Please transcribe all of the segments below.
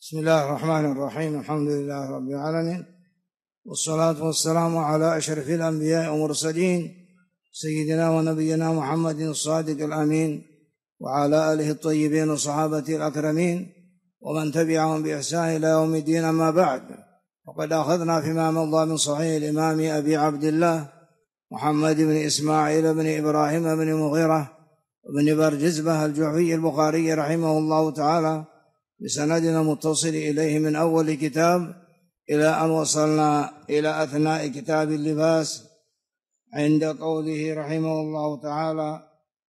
بسم الله الرحمن الرحيم. الحمد لله رب العالمين، والصلاة والسلام على أشرف الأنبياء والمرسلين سيدنا ونبينا محمد الصادق الأمين، وعلى آله الطيبين وصحابته الأكرمين، ومن تبعهم بإحسان إلى يوم الدين. أما بعد، وقد أخذنا فيما مضى من صحيح الإمام أبي عبد الله محمد بن إسماعيل بن إبراهيم بن مغيرة بن برجزبة الجعفي البخاري رحمه الله تعالى بسندنا متصل إليه من أول كتاب إلى أن وصلنا إلى أثناء كتاب اللباس عند قوله رحمه الله تعالى: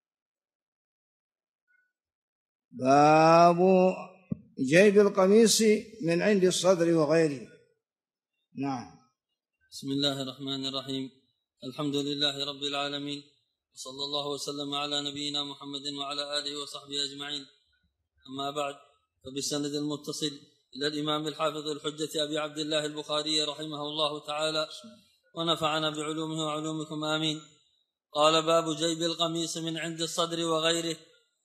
باب جيب القميص من عند الصدر وغيره. نعم. بسم الله الرحمن الرحيم. الحمد لله رب العالمين، وصلى الله وسلم على نبينا محمد وعلى آله وصحبه أجمعين. أما بعد، فبالسند المتصل إلى الإمام الحافظ الحجة أبي عبد الله البخاري رحمه الله تعالى، ونفعنا بعلومه وعلومكم آمين. قال: باب جيب القميص من عند الصدر وغيره.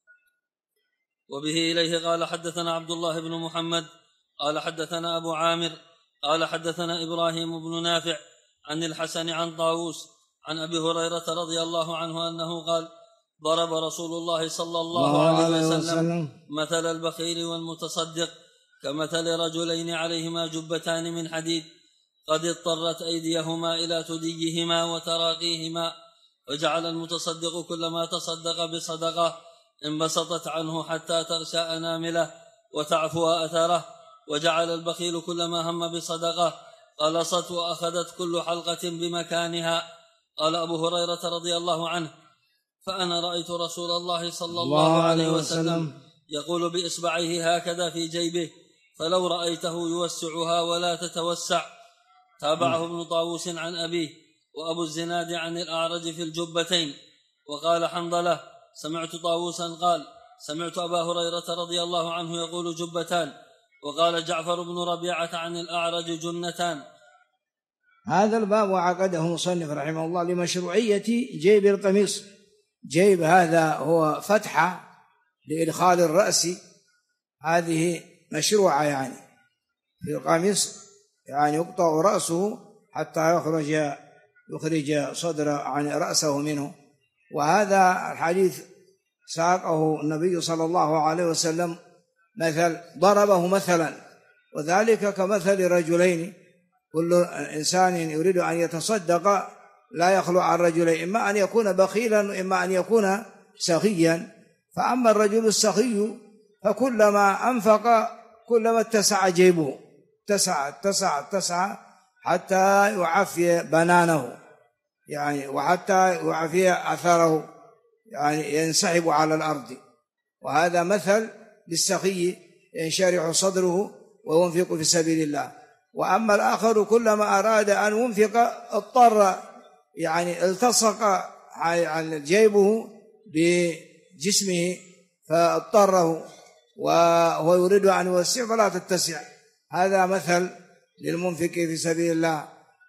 وبه إليه قال: حدثنا عبد الله بن محمد قال حدثنا أبو عامر قال حدثنا إبراهيم بن نافع عن الحسن عن طاووس عن أبي هريرة رضي الله عنه أنه قال: ضرب رسول الله صلى الله عليه وسلم مثل البخيل والمتصدق كمثل رجلين عليهما جبتان من حديد قد اضطرت أيديهما إلى تديهما وتراقيهما، فجعل المتصدق كلما تصدق بصدقة انبسطت عنه حتى تغشى أنامله وتعفو أثره، وجعل البخيل كلما هم بصدقة قلصت وأخذت كل حلقة بمكانها. قال أبو هريرة رضي الله عنه: فأنا رأيت رسول الله صلى الله عليه وسلم يقول بإصبعيه هكذا في جيبه، فلو رأيته يوسعها ولا تتوسع. تابعه ابن طاووس عن أبيه، وأبو الزناد عن الأعرج في الجبتين. وقال حنظلة: سمعت طاووسا قال: سمعت أبا هريرة رضي الله عنه يقول جبتان. وقال جعفر بن ربيعة عن الأعرج جنتان. هذا الباب عقده مصنف رحمه الله لمشروعية جيب القميص. جيب هذا هو فتحة لإدخال الرأس، هذه مشروعة يعني في القميص، يعني يقطع رأسه حتى يخرج صدر عن رأسه منه. وهذا الحديث ساقه النبي صلى الله عليه وسلم ضربه مثلا، وذلك كمثل رجلين، كل إنسان يريد أن يتصدق لا يخلو عن رجلين، إما أن يكون بخيلا وإما أن يكون سخيا. فأما الرجل السخي فكلما أنفق كلما اتسع جيبه، اتسع حتى يعفي بنانه، يعني وحتى يعفي أثره، يعني ينسحب على الأرض. وهذا مثل للسخي ينشرح صدره وينفق في سبيل الله. وأما الآخر كلما أراد أن ينفق اضطر، يعني التصق جيبه بجسمه فاضطره، وهو يريد أن يوسع فلا تتسع. هذا مثل للمنفق في سبيل الله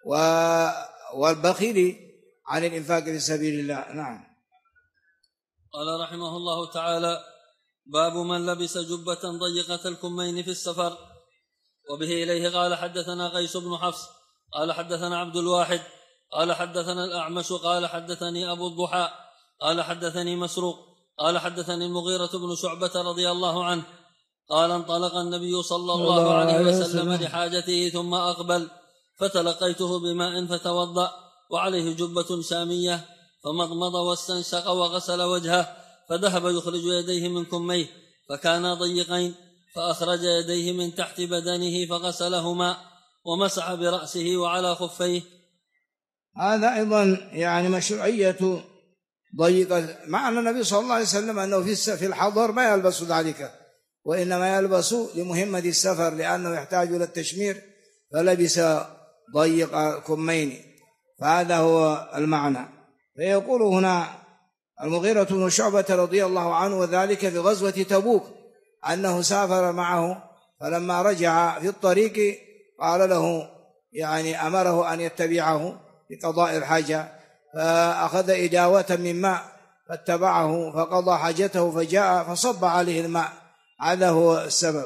والبخيل عن الإنفاق في سبيل الله. نعم. قال رحمه الله تعالى: باب من لبس جبة ضيقة الكمين في السفر. وبه إليه قال: حدثنا قيس بن حفص قال حدثنا عبد الواحد قال حدثنا الأعمش قال حدثني أبو الضحى قال حدثني مسروق قال حدثني المغيرة بن شعبة رضي الله عنه قال: انطلق النبي صلى الله عليه وسلم لحاجته ثم أقبل، فتلقيته بماء فتوضأ وعليه جبة شامية، فمضمض واستنشق وغسل وجهه، فذهب يخرج يديه من كميه فكانا ضيقين، فأخرج يديه من تحت بدنه فغسلهما ومسح برأسه وعلى خفيه. هذا أيضا يعني مشروعية ضيقة، معنى النبي صلى الله عليه وسلم أنه في الحضر ما يلبس ذلك، وإنما يلبس لمهمة السفر لأنه يحتاج إلى التشمير، فلبس ضيق كمين، فهذا هو المعنى. فيقول هنا المغيرة بن شعبة رضي الله عنه، وذلك في غزوة تبوك، أنه سافر معه، فلما رجع في الطريق قال له، يعني أمره أن يتبعه لقضاء الحاجة، فأخذ إداوة من ماء فاتبعه فقضى حاجته، فجاء فصب عليه الماء، هذا هو السبب.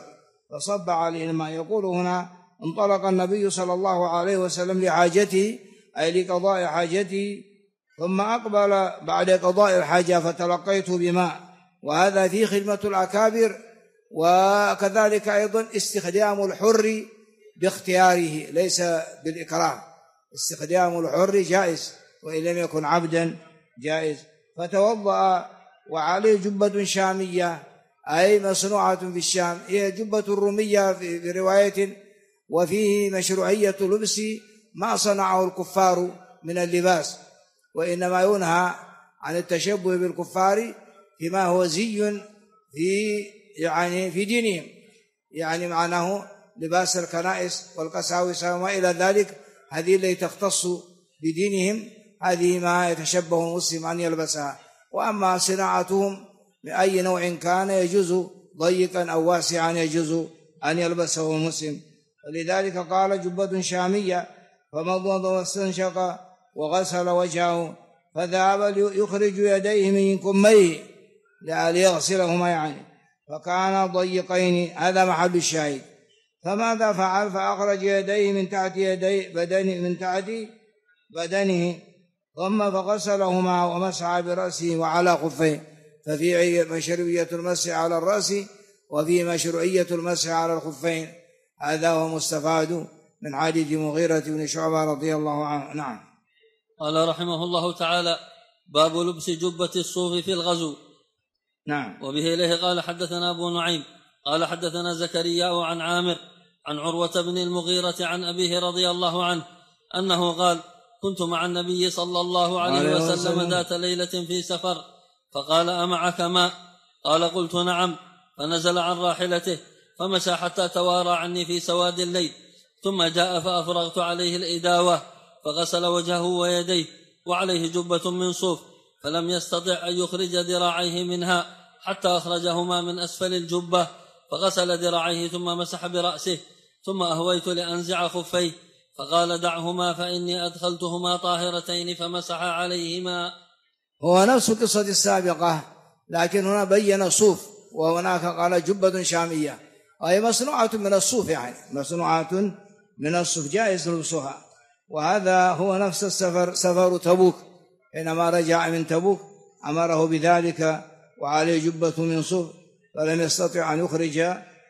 فصب عليه الماء. يقول هنا انطلق النبي صلى الله عليه وسلم لحاجته أي لقضاء حاجته، ثم أقبل بعد قضاء الحاجة فتلقيت بماء، وهذا فيه خدمة الأكابر. وكذلك أيضا استخدام الحر باختياره ليس بالإكراه، استخدام الحر جائز وإن لم يكن عبدا جائز. فتوضأ وعليه جبة شامية أي مصنوعة في الشام، هي جبة الرومية في رواية، وفيه مشروعية لبس ما صنعه الكفار من اللباس، وإنما ينهى عن التشبه بالكفار فيما هو زي في دينهم، يعني معناه لباس الكنائس والقساوسة وما إلى ذلك، هذه التي تختص بدينهم، هذه ما يتشبه المسلم أن يلبسها. وأما صناعتهم بأي نوع كان يجوز ضيقا أو واسعا يجوز أن يلبسه المسلم. ولذلك قال جبة شامية، فمضمض واستنشق وغسل وجهه، فذهب يخرج يديه من كميه ليغسلهما يعني، فكان ضيقين، هذا محل الشاهد. فماذا فعل؟ فأخرج يديه من تحت بدنه ثم فغسلهما ومسح برأسه وعلى خفيه. ففي مشروعية المسح على الرأس وفي مشروعية المسح على الخفين، هذا هو مستفاد من حديث مغيرة بن شعبة رضي الله عنه. نعم. قال رحمه الله تعالى: باب لبس جبة الصوف في الغزو. نعم. وبه إليه قال حدثنا أبو نعيم قال حدثنا زكريا عن عامر عن عروة بن المغيرة عن أبيه رضي الله عنه أنه قال: كنت مع النبي صلى الله عليه وسلم ذات ليلة في سفر، فقال: أمعك ماء؟ قال: قلت: نعم. فنزل عن راحلته فمشى حتى توارى عني في سواد الليل، ثم جاء فأفرغت عليه الإداوة فغسل وجهه ويديه وعليه جبة من صوف، فلم يستطع أن يخرج ذراعيه منها حتى أخرجهما من أسفل الجبة، فغسل ذراعيه ثم مسح برأسه، ثم أهويت لأنزع خفيه، فقال: دعهما فإني أدخلتهما طاهرتين، فمسح عليهما. هو نفس القصة السابقة، لكن هنا بين صوف، وهناك قال جبة شامية، وهي مصنوعة من الصوف، يعني مصنوعة من الصوف جائز لبسها. وهذا هو نفس السفر، سفر تبوك، حينما رجع من تبوك أمره بذلك وعليه جبة من صوف، فلم يستطع أن يخرج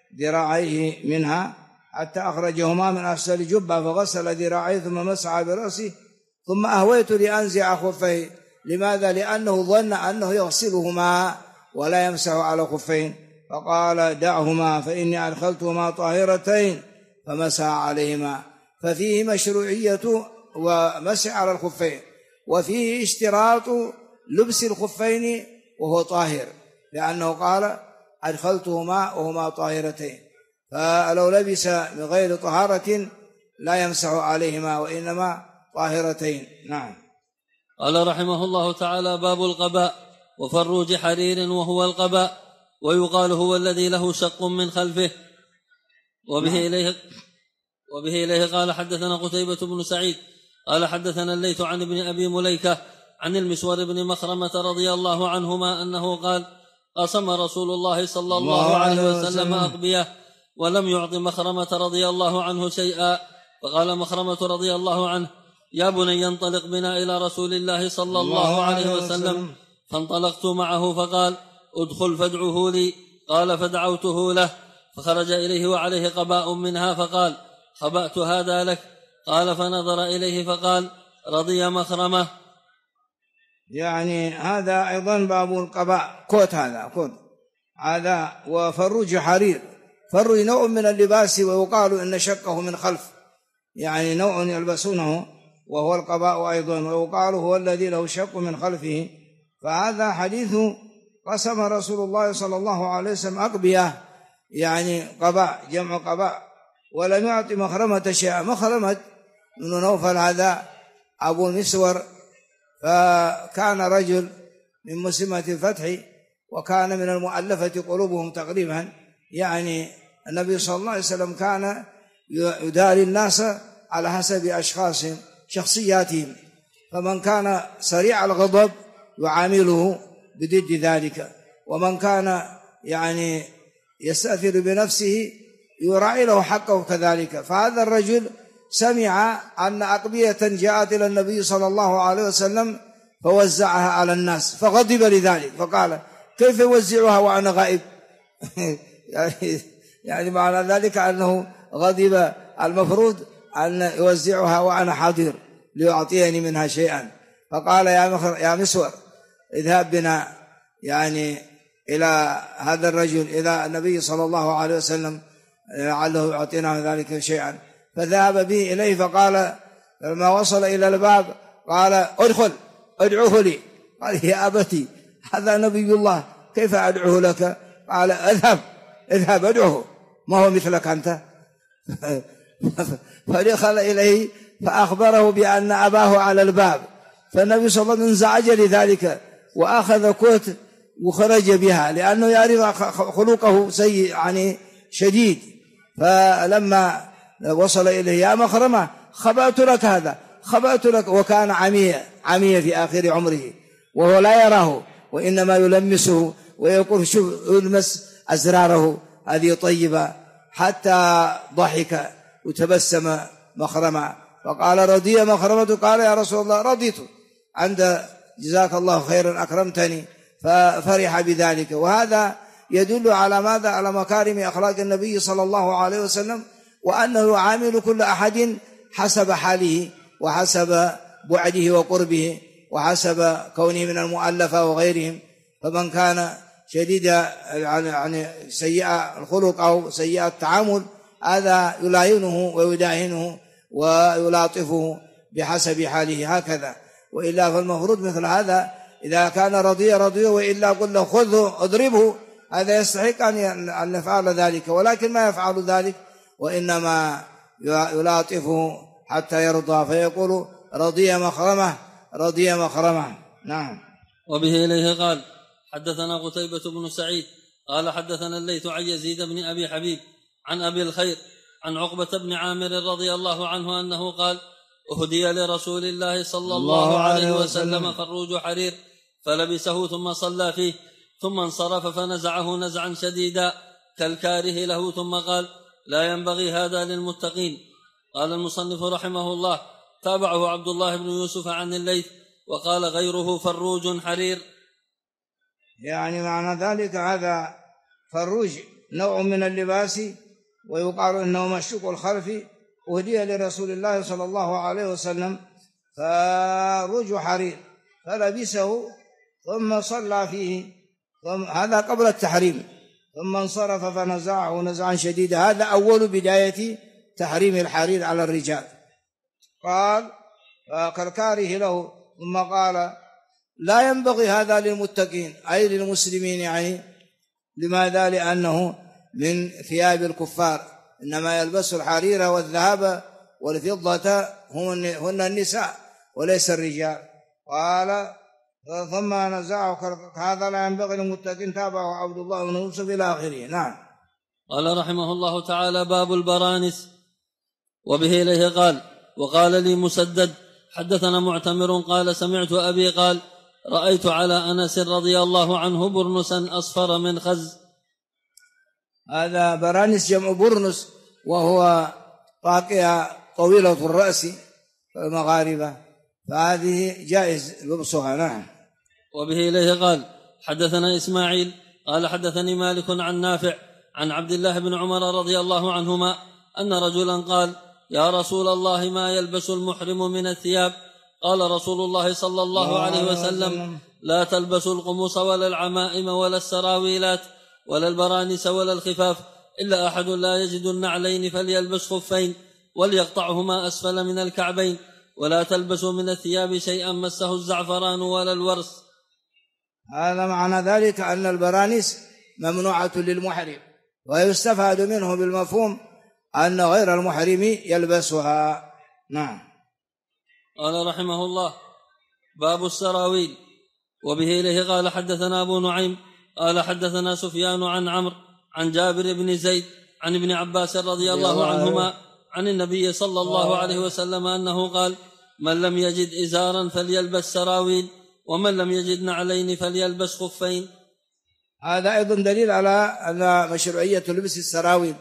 ذراعيه منها حتى أخرجهما من أسفل الجبة، فغسل ذراعيه ثم مسح برأسه، ثم أهويت لأنزع خفيه. لماذا؟ لأنه ظن أنه يغسلهما ولا يمسح على خفين، فقال: دعهما فإني أدخلتهما طاهرتين، فمسح عليهما. ففيه مشروعية ومسح على الخفين، وفيه اشتراط لبس الخفين وهو طاهر، لأنه قال: أدخلتهما وهما طاهرتين، فلو لبس من غير طهارة لا يمسح عليهما وإنما طاهرتين. نعم. قال رحمه الله تعالى: باب القباء وفروج حرير وهو القباء، ويقال هو الذي له شق من خلفه. وبه إليه قال حدثنا قتيبة بن سعيد قال حدثنا الليث عن ابن أبي مليكة عن المسور بن مخرمة رضي الله عنهما أنه قال: قسم رسول الله صلى الله عليه وسلم أقبية، ولم يعط مخرمة رضي الله عنه شيئا، فقال مخرمة رضي الله عنه: يا بني انطلق بنا إلى رسول الله صلى الله عليه وسلم. فانطلقت معه، فقال: ادخل فادعه لي. قال: فدعوته له، فخرج إليه وعليه قباء منها، فقال: خبأت هذا لك. قال: فنظر إليه فقال: رضي مخرمة. يعني هذا أيضا باب القباء، كوت، هذا كوت هذا. وفروج حرير، فروج نوع من اللباس، ويقال إن شقه من خلف، يعني نوع يلبسونه وهو القباء أيضا، ويقال هو الذي له شق من خلفه. فهذا حديث قسم رسول الله صلى الله عليه وسلم أقبية، يعني قباء، جمع قباء، ولم يعطي مخرمة شيئا. مخرمة من نوفل هذا أبو المسور، فكان رجل من مسلمة الفتح، وكان من المؤلفة قلوبهم تقريبا، يعني النبي صلى الله عليه وسلم كان يداري الناس على حسب أشخاصهم شخصياتهم، فمن كان سريع الغضب يعامله بضد ذلك، ومن كان يعني يستأثر بنفسه يراعي له حقه كذلك. فهذا الرجل سمع أن أقبية جاءت إلى النبي صلى الله عليه وسلم فوزعها على الناس فغضب لذلك، فقال كيف يوزعها وأنا غائب؟ يعني معنى ذلك أنه غضب، المفروض أن يوزعها وأنا حاضر ليعطيني منها شيئا. فقال يا مسور اذهب بنا يعني إلى هذا الرجل إلى النبي صلى الله عليه وسلم لعله يعطينا ذلك شيئا. فذهب به إليه، فقال لما وصل إلى الباب قال ادخل ادعوه لي. قال يا أبتي هذا نبي الله كيف أدعوه لك؟ قال اذهب ادعوه، ما هو مثلك أنت. فدخل إليه فأخبره بأن أباه على الباب، فالنبي صلى الله عليه وسلم انزعج لذلك وأخذ كوت وخرج بها لأنه يعرف خلقه سيء يعني شديد. فلما وصل إليه يا مخرمة خبأت لك هذا، خبأت لك، وكان عمي في آخر عمره وهو لا يراه وإنما يلمسه ويقول شوف يلمس أزراره هذه طيبة، حتى ضحك وتبسم مخرمة فقال رضي مخرمة. قال يا رسول الله رضيت عند جزاك الله خيرا أكرمتني، ففرح بذلك. وهذا يدل على ماذا؟ على مكارم أخلاق النبي صلى الله عليه وسلم، وأنه يعامل كل أحد حسب حاله وحسب بعده وقربه وحسب كونه من المؤلفة وغيرهم. فمن كان شديد يعني سيء الخلق أو سيء التعامل هذا يلاينه ويداهنه ويلاطفه بحسب حاله هكذا. وإلا فالمفروض مثل هذا إذا كان رضي وإلا قل له خذه اضربه، هذا يستحق أن يفعل ذلك، ولكن ما يفعل ذلك وإنما يلاطفه حتى يرضى، فيقول رضي مخرمة. نعم. وبه إليه قال حدثنا قتيبة بن سعيد قال حدثنا الليث عن يزيد بن أبي حبيب عن أبي الخير عن عقبة بن عامر رضي الله عنه أنه قال أهدي لرسول الله صلى الله عليه وسلم فروج حرير فلبسه ثم صلى فيه ثم انصرف فنزعه نزعا شديدا كالكاره له ثم قال لا ينبغي هذا للمتقين. قال المصنف رحمه الله تابعه عبد الله بن يوسف عن الليث وقال غيره فروج حرير. يعني معنى ذلك هذا فروج نوع من اللباس، ويقال إنه مشوق الخلف، أهدي لرسول الله صلى الله عليه وسلم فروج حرير فلبسه ثم صلى فيه، هذا قبل التحريم، ثم انصرف فنزعه نزعا شديدا. هذا أول بداية تحريم الحرير على الرجال. قال كالكاره له ثم قال لا ينبغي هذا للمتقين أي للمسلمين. يعني لماذا؟ لأنه من ثياب الكفار، إنما يلبس الحرير والذهب والفضة هن النساء وليس الرجال. قال ثم نزعه هذا لا ينبغي للمتقين، تابعه عبد الله بن يوسف إلى آخره. نعم. قال رحمه الله تعالى باب البرانس. وبه إليه قال وقال لي مسدد حدثنا معتمر قال سمعت أبي قال رأيت على أنس رضي الله عنه برنسا أصفر من خز. هذا برانس جمع برنس، وهو طاقية طويلة الرأس المغاربة، فهذه جائز لبسها. نعم. وبه إليه قال حدثنا إسماعيل قال حدثني مالك عن نافع عن عبد الله بن عمر رضي الله عنهما أن رجلا قال يا رسول الله ما يلبس المحرم من الثياب؟ قال رسول الله صلى الله عليه وسلم لا تلبسوا القمص ولا العمائم ولا السراويلات ولا البرانس ولا الخفاف، إلا أحد لا يجد النعلين فليلبس خفين وليقطعهما أسفل من الكعبين، ولا تلبسوا من الثياب شيئا مسه الزعفران ولا الورس. هذا معنى ذلك أن البرانس ممنوعة للمحرم، ويستفاد منه بالمفهوم أن غير المحرم يلبسها. نعم. قال رحمه الله باب السراويل. وبه إليه قال حدثنا أبو نعيم قال حدثنا سفيان عن عمرو عن جابر بن زيد عن ابن عباس رضي الله عنهما عن النبي صلى الله عليه وسلم أنه قال من لم يجد إزارا فليلبس سراويل ومن لم يجد نعلين فليلبس خفين. هذا أيضا دليل على أن مشروعية لبس السراويل،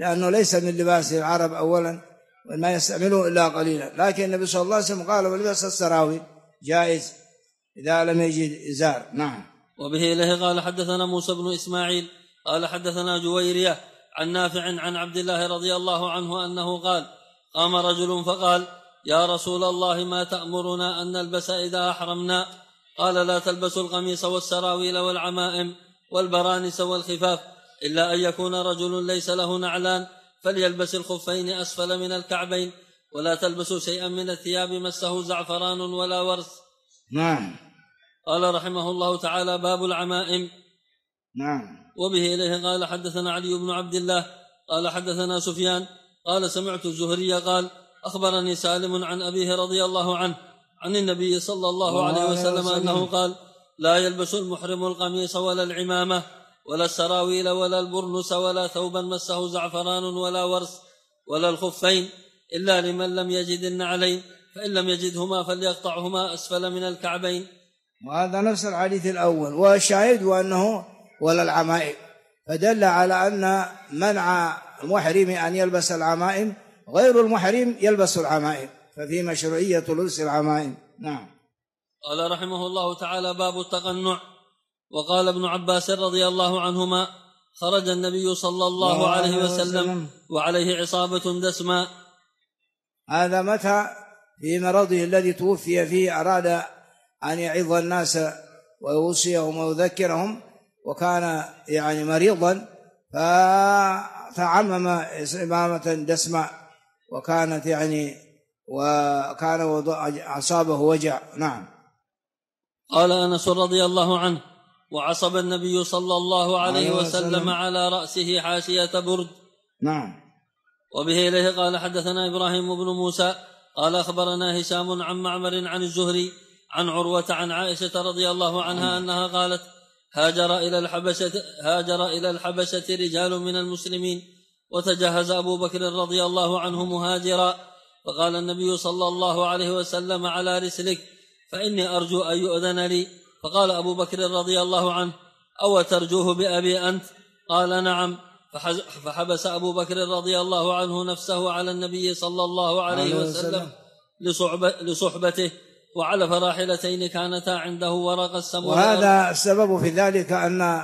لأنه ليس من لباس العرب أولا وما يستعمله إلا قليلا، لكن النبي صلى الله عليه وسلم قال ولباس السراويل جائز إذا لم يجد إزار. نعم. وبه إليه قال حدثنا موسى بن إسماعيل قال حدثنا جويرية عن نافع عن عبد الله رضي الله عنه أنه قال قام رجل فقال يا رسول الله ما تأمرنا أن نلبس إذا أحرمنا؟ قال لا تلبسوا القميص والسراويل والعمائم والبرانس والخفاف إلا أن يكون رجل ليس له نعلان فليلبس الخفين أسفل من الكعبين، ولا تلبسوا شيئا من الثياب مسه زعفران ولا ورث. نعم. قال رحمه الله تعالى باب العمائم. نعم. وبه إليه قال حدثنا علي بن عبد الله قال حدثنا سفيان قال سمعت الزهري قال أخبرني سالم عن أبيه رضي الله عنه عن النبي صلى الله عليه وسلم أنه قال لا يلبس المحرم القميص ولا العمامة ولا السراويل ولا البرنس ولا ثوبا مسه زعفران ولا ورث ولا الخفين إلا لمن لم يجد النعلين، فإن لم يجدهما فليقطعهما أسفل من الكعبين. وهذا نفس الحديث الأول، والشاهد أنه ولا العمائم، فدل على أن منع المحرم أن يلبس العمائم غير المحرم يلبس العمائم، ففي مشروعية لبس العمائم. نعم. قال رحمه الله تعالى باب التقنع. وقال ابن عباس رضي الله عنهما خرج النبي صلى الله عليه وسلم وعليه عصابة دسماء. هذا متى في مرضه الذي توفي فيه أراد أن يعظ الناس ويوصيهم ويذكرهم، وكان يعني مريضا فتعمم إمامة دسماء، وكانت يعني وكان أصابه وجع. نعم. قال أنس رضي الله عنه وعصب النبي صلى الله عليه وسلم على رأسه حاشية برد. نعم. وبه إليه قال حدثنا إبراهيم بن موسى قال أخبرنا هشام عن معمر عن الزهري عن عروة عن عائشة رضي الله عنها أنها قالت هاجر إلى الحبشة رجال من المسلمين وتجهز أبو بكر رضي الله عنه مهاجرا، فقال النبي صلى الله عليه وسلم على رسلك فإني أرجو أن يؤذن لي. فقال أبو بكر رضي الله عنه أو ترجوه بأبي أنت؟ قال نعم. فحبس أبو بكر رضي الله عنه نفسه على النبي صلى الله عليه وسلم لصحبته، وعلى فراحلتين كانتا عنده ورق السماء. وهذا السبب في ذلك أن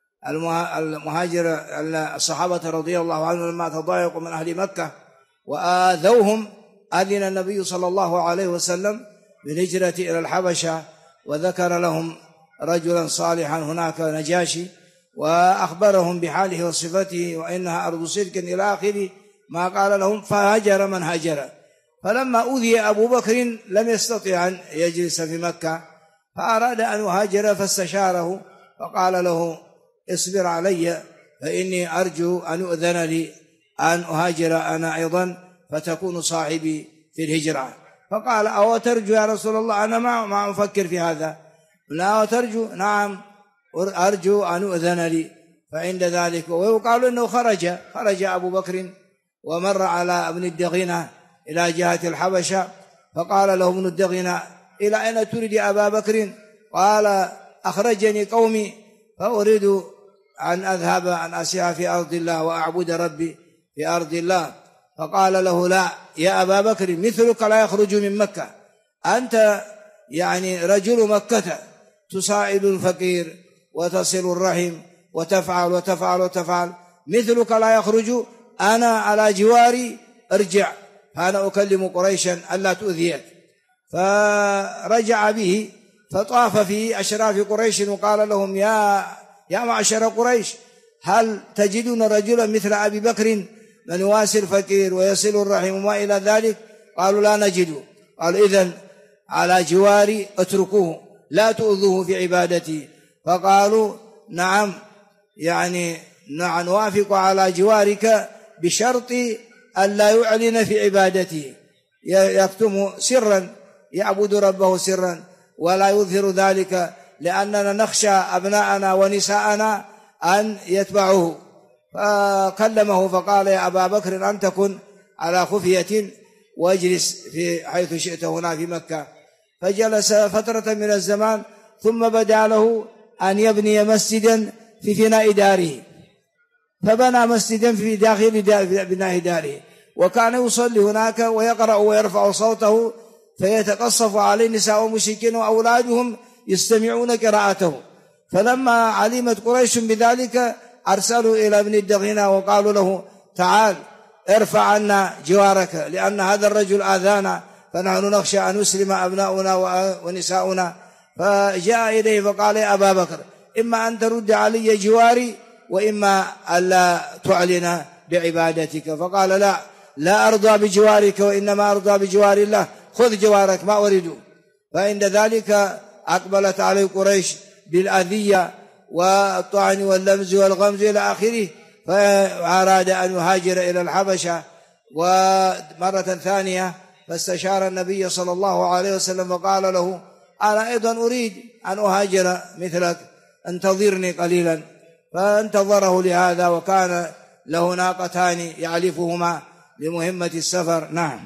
المهاجر الصحابة رضي الله عنهم لما تضايقوا من أهل مكة وآذوهم أذن النبي صلى الله عليه وسلم بالهجرة إلى الحبشة، وذكر لهم رجلا صالحا هناك نجاشي وأخبرهم بحاله وصفته وإنها أرض صدق إلى آخر ما قال لهم، فهجر من هجر. فلما أوذي أبو بكر لم يستطع أن يجلس في مكة فأراد أن يهاجر، فاستشاره فقال له اصبر علي فإني أرجو أن يؤذن لي أن أهاجر أنا أيضا فتكون صاحبي في الهجرة. فقال أو ترجو يا رسول الله؟ أنا ما أفكر في هذا. لا ترجو؟ نعم أرجو أن يؤذن لي. فعند ذلك ويقال إنه خرج أبو بكر ومر على ابن الدغينة إلى جهة الحبشة، فقال له ابن الدغينة إلى أين تريد أبا بكر؟ قال أخرجني قومي فأريد أن أذهب أن أسعى في أرض الله وأعبد ربي في أرض الله. فقال له لا يا أبا بكر مثلك لا يخرج من مكة، أنت يعني رجل مكة تساعد الفقير وتصل الرحم وتفعل وتفعل وتفعل، مثلك لا يخرج، أنا على جواري ارجع فأنا أكلم قريشا ألا تؤذيك. فرجع به فطاف في أشراف قريش وقال لهم يا معشر قريش هل تجدون رجلا مثل أبي بكر من يواسي الفقير ويصل الرحم وما إلى ذلك؟ قالوا لا نجد. قال إذن على جواري اتركوه لا تؤذوه في عبادتي. فقالوا نعم يعني نوافق على جوارك بشرط أن لا يعلن في عبادته، يكتم سرا يعبد ربه سرا ولا يظهر ذلك، لأننا نخشى أبناءنا ونساءنا أن يتبعوه. فكلمه فقال يا أبا بكر أن تكن على خفية واجلس في حيث شئت هنا في مكة. فجلس فترة من الزمان ثم بدا له أن يبني مسجدا في فناء داره، فبنى مسجدا في داخل بناء داره، وكان يصلي هناك ويقرأ ويرفع صوته فيتقصف عليه النساء والمشركين وأولادهم يستمعون قراءته. فلما علمت قريش بذلك أرسلوا إلى ابن الدغينة وقالوا له تعال ارفع عنا جوارك، لأن هذا الرجل آذانا فنحن نخشى أن يسلم أبناؤنا ونساؤنا. فجاء إليه فقال يا أبا بكر إما أن ترد علي جواري وإما ألا تعلن بعبادتك. فقال لا أرضى بجوارك وإنما أرضى بجوار الله، خذ جوارك ما أريد. فعند ذلك أقبلت عليه قريش بالأذية والطعن واللمز والغمز إلى آخره، فأراد أن يهاجر إلى الحبشة. ومرة ثانية فاستشار النبي صلى الله عليه وسلم وقال له أنا أيضا أريد أن أهاجر مثلك، انتظرني قليلا. فانتظره لهذا، وكان له ناقتان يعلفهما لمهمة السفر. نعم.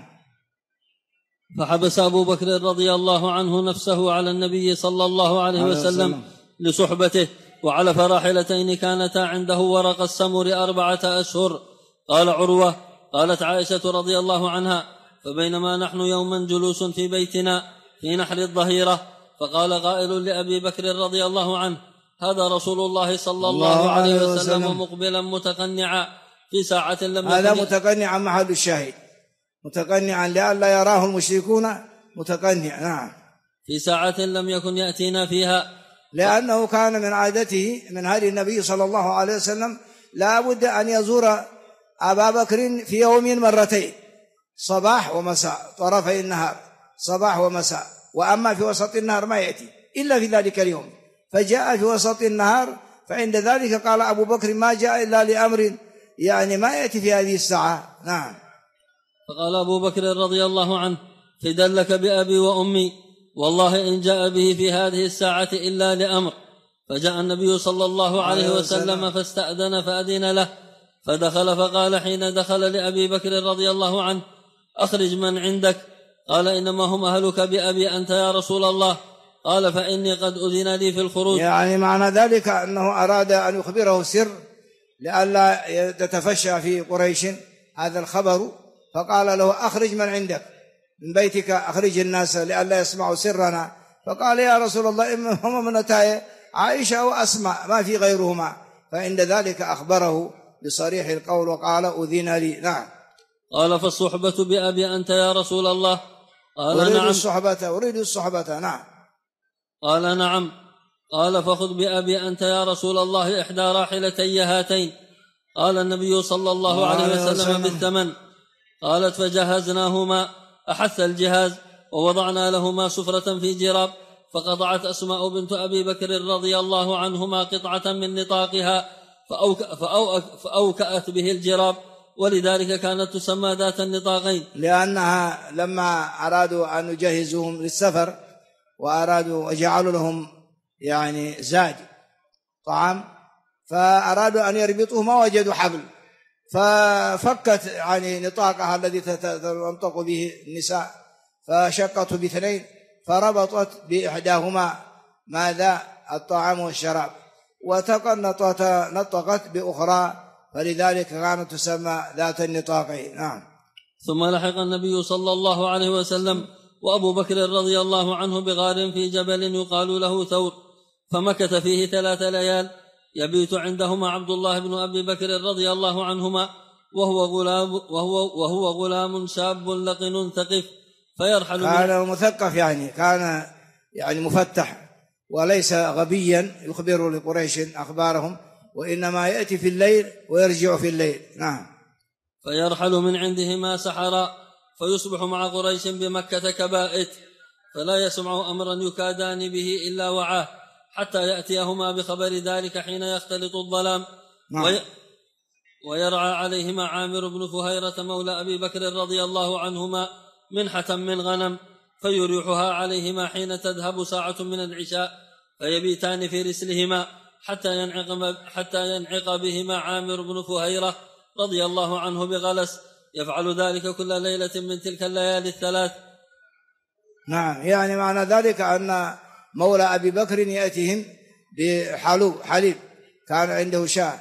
فحبس أبو بكر رضي الله عنه نفسه على النبي صلى الله عليه وسلم لصحبته، وعلى راحلتين كانتا عنده ورق السمر 4 أشهر. قال عروة قالت عائشة رضي الله عنها فبينما نحن يوما جلوس في بيتنا في نحر الظهيرة، فقال قائل لأبي بكر رضي الله عنه هذا رسول الله صلى الله عليه وسلم مقبلا متقنعا في ساعة لم يكن. هذا متقنعا محل الشاهد، متقنعا لئلا يراه المشركون، متقنع. نعم. في ساعة لم يكن يأتينا فيها، لأنه كان من عادته من هدي النبي صلى الله عليه وسلم لا بد أن يزور أبا بكر في يوم مرتين، صباح ومساء، طرفي النهار صباح ومساء. وأما في وسط النهار ما يأتي إلا في ذلك اليوم، فجاء في وسط النهار. فعند ذلك قال أبو بكر ما جاء إلا لأمر، يعني ما يأتي في هذه الساعة. نعم. فقال أبو بكر رضي الله عنه فدا لك بأبي وأمي والله إن جاء به في هذه الساعة إلا لأمر. فجاء النبي صلى الله عليه وسلم فاستأذن فأذن له، فدخل فقال حين دخل لأبي بكر رضي الله عنه أخرج من عندك. قال إنما هم أهلك بأبي أنت يا رسول الله. قال فإني قد أذن لي في الخروج. يعني معنى ذلك أنه أراد أن يخبره سر لئلا يتفشى في قريش هذا الخبر، فقال له أخرج من عندك من بيتك، أخرج الناس لئلا يسمعوا سرنا. فقال يا رسول الله إما هم من أتاي عائشة وأسماء ما في غيرهما. فعند ذلك أخبره بصريح القول وقال أذن لي. نعم. قال فالصحبة بأبي أنت يا رسول الله. قال أريد الصحبة. نعم. قال نعم. قال فخذ بأبي أنت يا رسول الله إحدى راحلتي هاتين. قال النبي صلى الله عليه وسلم بالثمن. قالت فجهزناهما، أحث الجهاز ووضعنا لهما سفرة في جراب، فقطعت أسماء بنت أبي بكر رضي الله عنهما قطعة من نطاقها فأوكأت به الجراب، ولذلك كانت تسمى ذات النطاقين، لأنها لما أرادوا أن يجهزوهم للسفر وأرادوا وجعلوا لهم يعني زاد طعام، فأرادوا أن يربطوه ما وجدوا حبل، ففكت يعني نطاقها الذي تنطق به النساء، فشقته باثنين فربطت بإحداهما ماذا الطعام والشراب، نطقت بأخرى، فلذلك كانت تسمى ذات النطاقين. نعم. ثم لحق النبي صلى الله عليه وسلم وأبو بكر رضي الله عنه بغار في جبل يقال له ثور، فمكث فيه 3 ليال يبيت عندهما عبد الله بن أبي بكر رضي الله عنهما وهو غلام شاب لقن ثقف فيرحل. كان مثقف، كان مفتح وليس غبيا يخبر لقريش أخبارهم، وإنما يأتي في الليل ويرجع في الليل. نعم. فيرحل من عندهما سحرا فيصبح مع قريش بمكة كبائت، فلا يسمع أمرا يكادان به إلا وعاه حتى يأتيهما بخبر ذلك حين يختلط الظلام. نعم. ويرعى عليهما عامر بن فهيرة مولى أبي بكر رضي الله عنهما منحة من غنم، فيريحها عليهما حين تذهب ساعة من العشاء، فيبيتان في رسلهما حتى ينعق بهما عامر بن فهيرة رضي الله عنه بغلس، يفعل ذلك كل ليلة من تلك الليالي 3. نعم. معنى ذلك أن مولى أبي بكر يأتيهم بحليب، كان عنده شاة،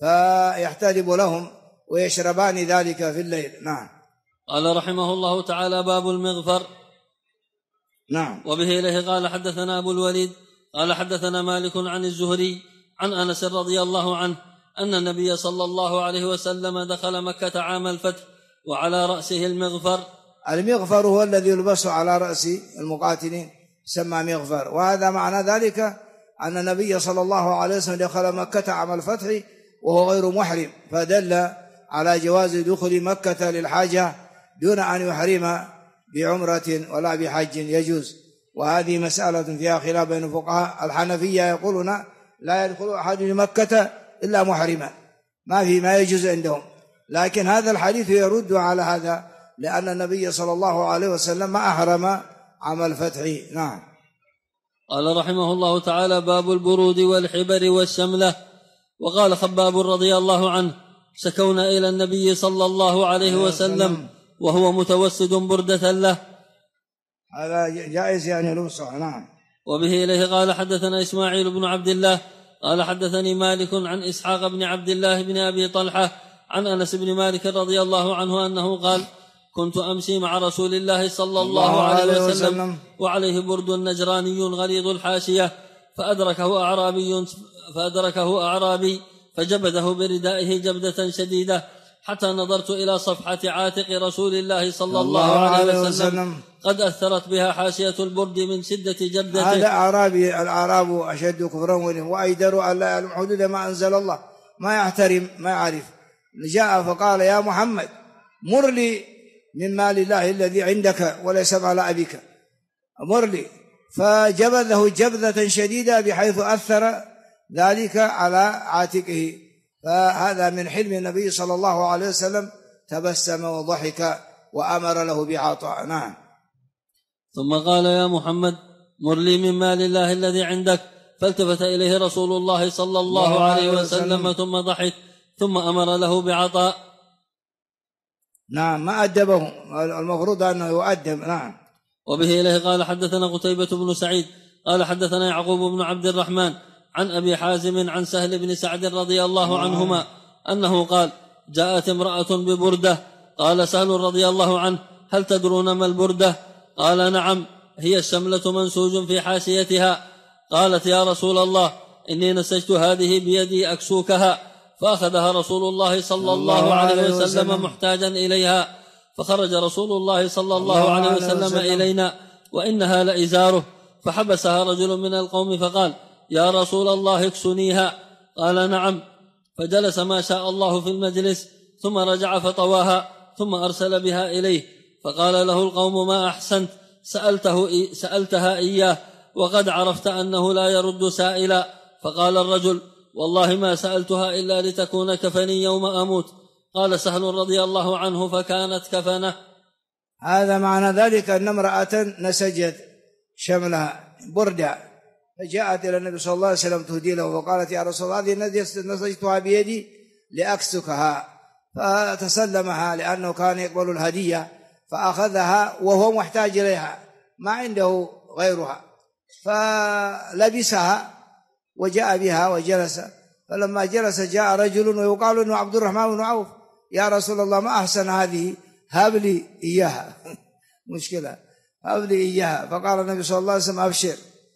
فيحتلب لهم ويشربان ذلك في الليل. نعم. قال رحمه الله تعالى: باب المغفر. نعم. وبه إليه قال حدثنا أبو الوليد قال حدثنا مالك عن الزهري عن أنس رضي الله عنه أن النبي صلى الله عليه وسلم دخل مكة عام الفتح وعلى رأسه المغفر. المغفر هو الذي يلبس على رأس المقاتلين، يسمى مغفر. وهذا معنى ذلك أن النبي صلى الله عليه وسلم دخل مكة عام الفتح وهو غير محرم، فدل على جواز دخول مكة للحاجة دون أن يحرم بعمرة ولا بحج، يجوز. وهذه مسألة فيها خلاف بين الفقهاء. الحنفية يقولون لا يدخل أحد لمكة إلا محرما، ما يجوز عندهم، لكن هذا الحديث يرد على هذا، لأن النبي صلى الله عليه وسلم ما أحرم عام الفتح. نعم. قال رحمه الله تعالى: باب البرود والحبر والشملة. وقال خباب رضي الله عنه: شكونا إلى النبي صلى الله عليه وسلم وهو متوسد بردة له. هذا جائز يعني لبسه. نعم. وبه إليه قال حدثنا إسماعيل بن عبد الله قال حدثني مالك عن إسحاق بن عبد الله بن أبي طلحة عن أنس بن مالك رضي الله عنه أنه قال: كنت أمشي مع رسول الله صلى الله عليه وسلم وعليه برد نجراني غليظ الحاشية، فأدركه أعرابي فجبده بردائه جبدة شديدة حتى نظرت إلى صفحة عاتق رسول الله صلى الله عليه وسلم قد أثرت بها حاشية البرد من شدة جبدته. هذا أعرابي. الأعراب أشد كفرا وأجدر أن لا يعلم حدود ما أنزل الله، ما يحترم، ما يعرف. جاء فقال: يا محمد مر لي من مال الله الذي عندك وليس مال أبيك، مر لي. فجبذه جبذة شديدة بحيث أثر ذلك على عاتقه. فهذا من حلم النبي صلى الله عليه وسلم، تبسم وضحك وأمر له بعطاء. نعم. ثم قال: يا محمد مر لي من مال الله الذي عندك، فالتفت إليه رسول الله صلى الله عليه وسلم ثم ضحك ثم أمر له بعطاء. نعم. ما أدبه، المفروض أنه يؤدب. نعم. وبه إليه قال حدثنا قتيبة بن سعيد قال حدثنا يعقوب بن عبد الرحمن عن أبي حازم عن سهل بن سعد رضي الله عنهما أنه قال: جاءت امرأة ببردة. قال سهل رضي الله عنه: هل تدرون ما البردة؟ قال: نعم، هي الشملة منسوج في حاشيتها. قالت: يا رسول الله إني نسجت هذه بيدي أكسوكها. فأخذها رسول الله صلى الله عليه وسلم محتاجا إليها، فخرج رسول الله صلى الله عليه وسلم إلينا وإنها لإزاره، فحبسها رجل من القوم فقال: يا رسول الله اكسنيها. قال: نعم. فجلس ما شاء الله في المجلس ثم رجع فطواها ثم أرسل بها إليه، فقال له القوم: ما أحسنت، سألتها إياه وقد عرفت أنه لا يرد سائلا. فقال الرجل: والله ما سألتها إلا لتكون كفني يوم أموت. قال سهل رضي الله عنه: فكانت كفنه. هذا معنى ذلك أن امرأة نسجت شملها بردة، فجاءت إلى النبي صلى الله عليه وسلم تهدي له، وقالت: يا رسول الله هذه نسجتها بيدي لأكسكها. فتسلمها لأنه كان يقبل الهدية، فأخذها وهو محتاج إليها، ما عنده غيرها، فلبسها وجاء بها وجلس. فلما جلس جاء رجل ويقال انه عبد الرحمن بن عوف: يا رسول الله ما أحسن هذه، هب لي إياها. مشكلة، هب لي إياها. فقال النبي صلى الله عليه وسلم: أبشر.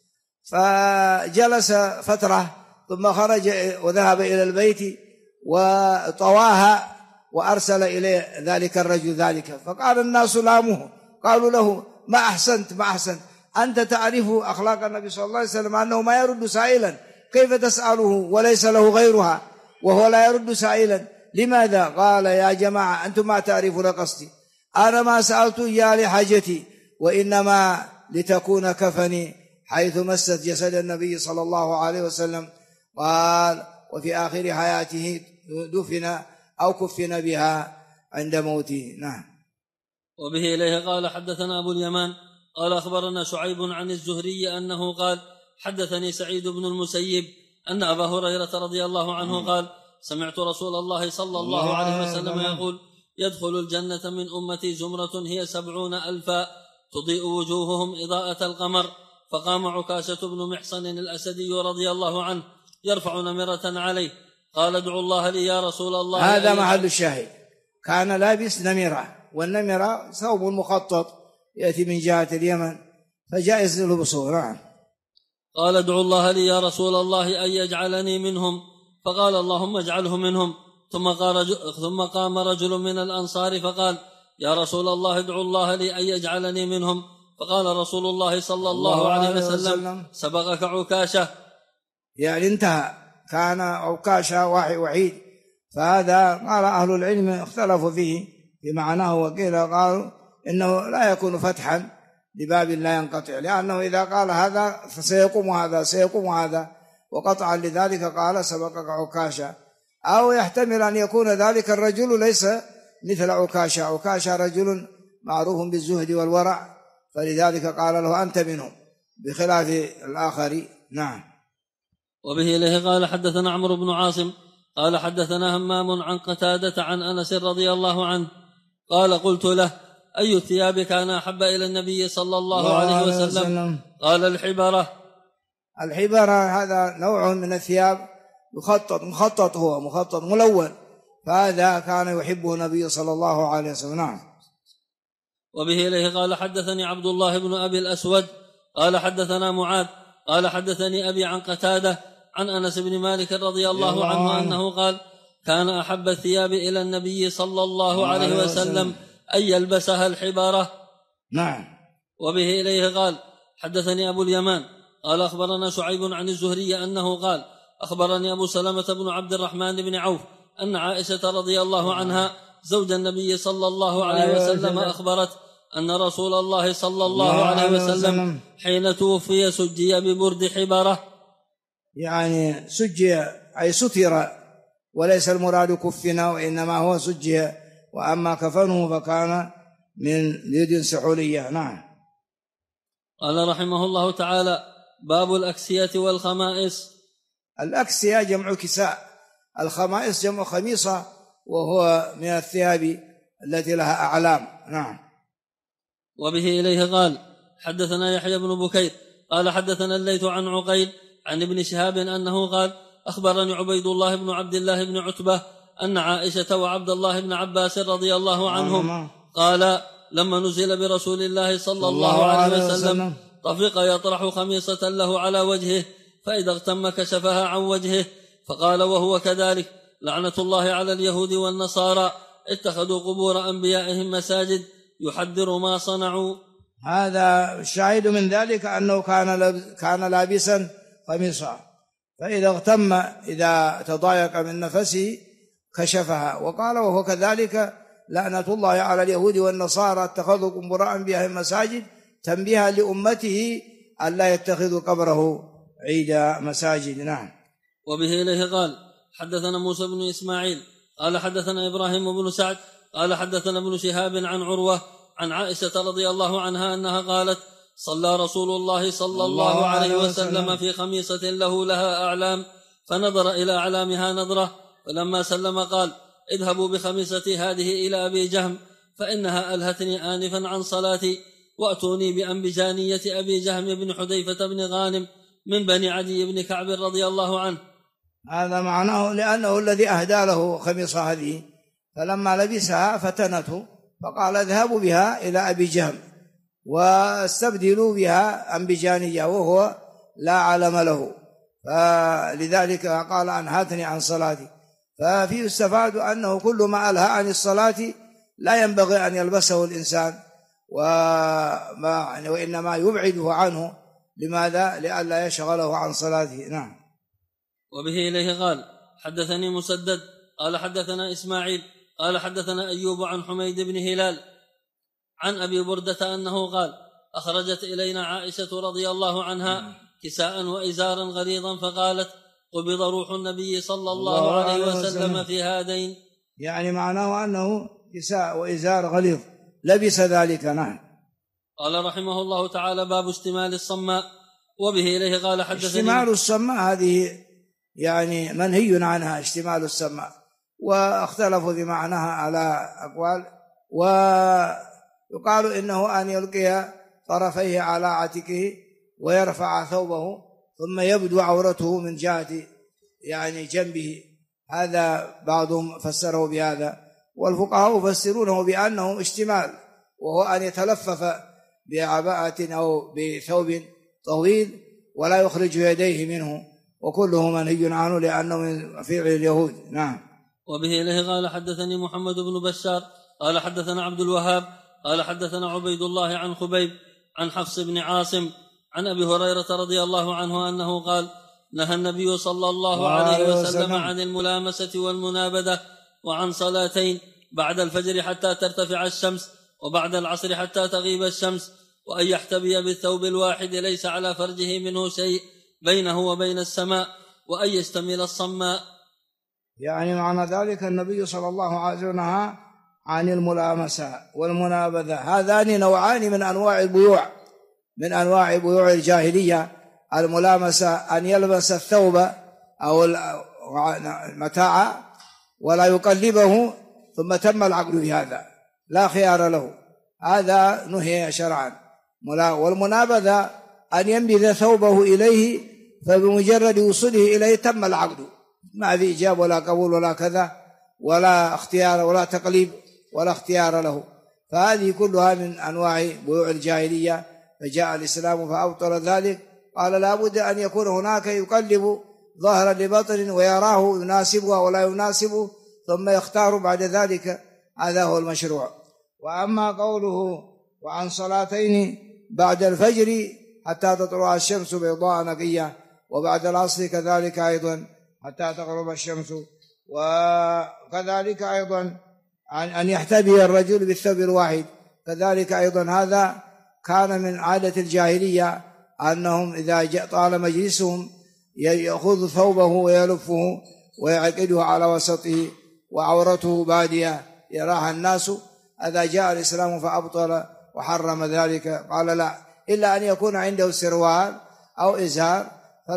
فجلس فترة ثم خرج وذهب إلى البيت وطواها وأرسل إليه ذلك الرجل ذلك. فقال الناس لاموه، قالوا له: ما أحسنت، ما أحسنت، أنت تعرف أخلاق النبي صلى الله عليه وسلم أنه ما يرد سائلا، كيف تسأله وليس له غيرها وهو لا يرد سائلا؟ لماذا؟ قال: يا جماعة أنتم ما تعرفون قصدي، أنا ما سألت إياه لحاجتي، وإنما لتكون كفني حيث مست جسد النبي صلى الله عليه وسلم. قال: وفي آخر حياته دفن أو كفن بها عند موته. نعم. وبه إليه قال حدثنا أبو اليمان قال أخبرنا شعيب عن الزهري أنه قال: حدثني سعيد بن المسيب أن أبا هريرة رضي الله عنه قال: سمعت رسول الله صلى الله عليه وسلم يقول: يدخل الجنة من أمتي زمرة هي 70,000 تضيء وجوههم إضاءة القمر. فقام عكاشة بن محصن الأسدي رضي الله عنه يرفع نمرة عليه، قال ادعوا الله لي يا رسول الله. هذا محل الشاهد. كان لابس نمرة، والنمرة ثوب مخطط يأتي من جهة اليمن، فجائز لبسه. نعم. قال ادعوا الله لي يا رسول الله أن يجعلني منهم، فقال اللهم اجعله منهم. ثم قام رجل من الأنصار فقال يا رسول الله ادعوا الله لي أن يجعلني منهم، فقال رسول الله صلى الله عليه وسلم سبقك عكاشة. يعني انتهى، كان عكاشة وحيد. فهذا قال أهل العلم اختلفوا فيه بمعناه، وقيل قالوا إنه لا يكون فتحا لباب لا ينقطع، لأنه إذا قال هذا فسيقوم هذا سيقوم هذا، وقطعا لذلك قال سبقك عكاشة. أو يحتمل أن يكون ذلك الرجل ليس مثل عكاشة، عكاشة رجل معروف بالزهد والورع، فلذلك قال له أنت منهم بخلاف الآخر. نعم. وبه إليه قال حدثنا عمرو بن عاصم قال حدثنا همام عن قتادة عن أنس رضي الله عنه قال قلت له أي الثياب كان أحب إلى النبي صلى الله عليه وسلم؟ قال الحبرة. الحبرة هذا نوع من الثياب مخطط، هو مخطط ملون، فهذا كان يحبه النبي صلى الله عليه وسلم. نعم. وبه إليه قال حدثني عبد الله بن أبي الأسود قال حدثنا معاذ قال حدثني أبي عن قتادة عن أنس بن مالك رضي الله عنه أنه قال كان أحب الثياب إلى النبي صلى الله عليه وسلم أن يلبسها الحبارة. نعم. وبه إليه قال حدثني أبو اليمان قال أخبرنا شعيب عن الزهري أنه قال أخبرني أبو سلمة بن عبد الرحمن بن عوف أن عائشة رضي الله عنها زوج النبي صلى الله عليه وسلم أخبرت أن رسول الله صلى الله عليه وسلم حين توفي سجي ببرد حبارة. يعني سجي أي ستر، وليس المراد كفنا، وإنما هو سجي، وأما كفنه فكان من يد سحولية. نعم. قال رحمه الله تعالى باب الأكسية والخمائس. الأكسية جمع كساء، الخمائس جمع خميصة، وهو من الثياب التي لها أعلام. نعم. وبه إليه قال حدثنا يحيى بن بكير قال حدثنا الليث عن عقيل عن ابن شهاب أنه قال أخبرني عبيد الله بن عبد الله بن عتبة أن عائشة وعبد الله بن عباس رضي الله عنهم قال لما نزل برسول الله صلى الله عليه وسلم طفق يطرح خميصة له على وجهه، فإذا اغتم كشفها عن وجهه، فقال وهو كذلك لعنة الله على اليهود والنصارى اتخذوا قبور أنبيائهم مساجد يحذر ما صنعوا. هذا الشاهد من ذلك أنه كان لابسا قميصا، فإذا اغتم إذا تضايق من نفسه كشفها، وقال وهو كذلك لعنة الله على اليهود والنصارى اتخذوا قبور أنبيائهم مساجد، تنبيها لأمته ألا يتخذوا قبره عيد مساجد. نعم. وبه إليه قال حدثنا موسى بن إسماعيل قال حدثنا إبراهيم بن سعد قال حدثنا ابن شهاب عن عروة عن عائشة رضي الله عنها أنها قالت صلى رسول الله صلى الله عليه وسلم في خميصة له لها أعلام، فنظر إلى أعلامها نظرة، فلما سلم قال اذهبوا بخميصتي هذه إلى أبي جهم فإنها ألهتني آنفا عن صلاتي، وأتوني بأنبجانية أبي جهم بن حذيفة بن غانم من بني عدي بن كعب رضي الله عنه. هذا معناه لأنه الذي أهدى له خميصة هذه، فلما لبسها فتنته، فقال اذهبوا بها إلى أبي جهم واستبدلوا بها أنبجانية وهو لا علم له، فلذلك قال أنهتني عن صلاتي. ففيه يستفاد أنه كل ما ألهى عن الصلاة لا ينبغي أن يلبسه الإنسان، وإنما يبعده عنه. لماذا؟ لئلا يشغله عن صلاته. نعم. وبه إليه قال حدثني مسدد قال حدثنا إسماعيل قال حدثنا أيوب عن حميد بن هلال عن أبي بردة أنه قال أخرجت إلينا عائشة رضي الله عنها كساء وإزارا غليظا، فقالت قبض روح النبي صلى الله عليه وسلم في هذين. يعني معناه أنه كساء وإزار غليظ لبس ذلك. نعم. قال رحمه الله تعالى باب اشتمال الصماء. وبه إليه قال حدثني اشتمال الصماء هذه يعني منهي عنها، اشتمال السماء، واختلفوا بمعناها على أقوال، ويقال إنه أن يلقي طرفيه على عاتقه ويرفع ثوبه ثم يبدو عورته من جهة يعني جنبه، هذا بعضهم فسره بهذا، والفقهاء يفسرونه بأنه اشتمال، وهو أن يتلفف بعباءة أو بثوب طويل ولا يخرج يديه منه، وكله منهي عنه لأنه من فعل اليهود. نعم. وبه إليه قال حدثني محمد بن بشار قال حدثنا عبد الوهاب قال حدثنا عبيد الله عن خبيب عن حفص بن عاصم عن أبي هريرة رضي الله عنه أنه قال نهى النبي صلى الله عليه وسلم عن الملامسة والمنابذة وعن صلاتين بعد الفجر حتى ترتفع الشمس وبعد العصر حتى تغيب الشمس، وأن يحتبي بالثوب الواحد ليس على فرجه منه شيء بينه وبين السماء، وأن يستمل الصماء. يعني معنى ذلك النبي صلى الله عليه وسلم نهى عن الملامسة والمنابذة، هذان نوعان من أنواع البيوع، من أنواع بيوع الجاهلية. الملامسة أن يلبس الثوب أو المتاع ولا يقلبه ثم تم العقد بهذا، لا خيار له، هذا نهي شرعا. والمنابذة أن ينبذ ثوبه إليه فبمجرد وصوله إليه تم العقد، ما في إجابة ولا قبول ولا كذا ولا اختيار ولا تقليب ولا اختيار له، فهذه كلها من أنواع بيوع الجاهلية. فجاء الإسلام فأبطل ذلك، قال لا بد أن يكون هناك يقلب ظاهرا لبطن ويراه يناسبه ولا يناسبه ثم يختار بعد ذلك، هذا هو المشروع. وأما قوله وعن صلاتين بعد الفجر حتى تطلع الشمس بيضاء نقية، وبعد العصر كذلك أيضا حتى تغرب الشمس، وكذلك أيضا أن يحتبي الرجل بالثوب الواحد، كذلك أيضا هذا كان من عادة الجاهلية أنهم إذا طال مجلسهم يأخذ ثوبه ويلفه ويعقده على وسطه وعورته بادية يراها الناس. إذا جاء الإسلام فأبطل وحرم ذلك، قال لا، إلا أن يكون عنده سروال أو إزار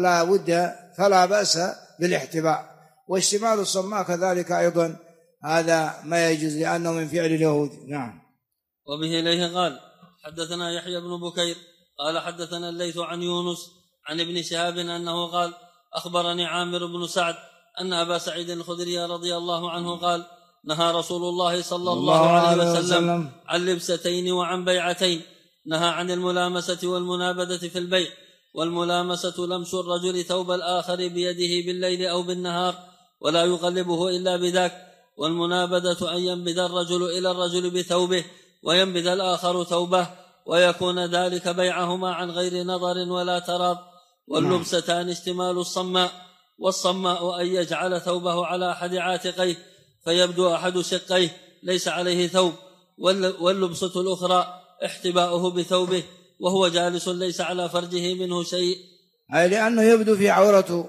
فلا بأس بالاحتباء. واشتمال الصماء كذلك أيضا هذا ما يجوز لأنه من فعل اليهود. نعم. وبه إليه قال حدثنا يحيى بن بكير قال حدثنا الليث عن يونس عن ابن شهاب أنه قال أخبرني عامر بن سعد أن أبا سعيد الخدري رضي الله عنه قال نهى رسول الله صلى الله عليه وسلم عن لبستين وعن بيعتين، نهى عن الملامسة والمنابذة في البيع، والملامسة لمس الرجل ثوب الآخر بيده بالليل أو بالنهار ولا يقلبه إلا بذاك، والمنابذة أن ينبذ الرجل إلى الرجل بثوبه وينبذ الآخر ثوبه ويكون ذلك بيعهما عن غير نظر ولا تراض. واللبستان اشتمال الصماء، والصماء أن يجعل ثوبه على أحد عاتقيه فيبدو أحد شقيه ليس عليه ثوب، واللبسة الأخرى احتباؤه بثوبه وهو جالس ليس على فرجه منه شيء، أي لأنه يبدو في عورته،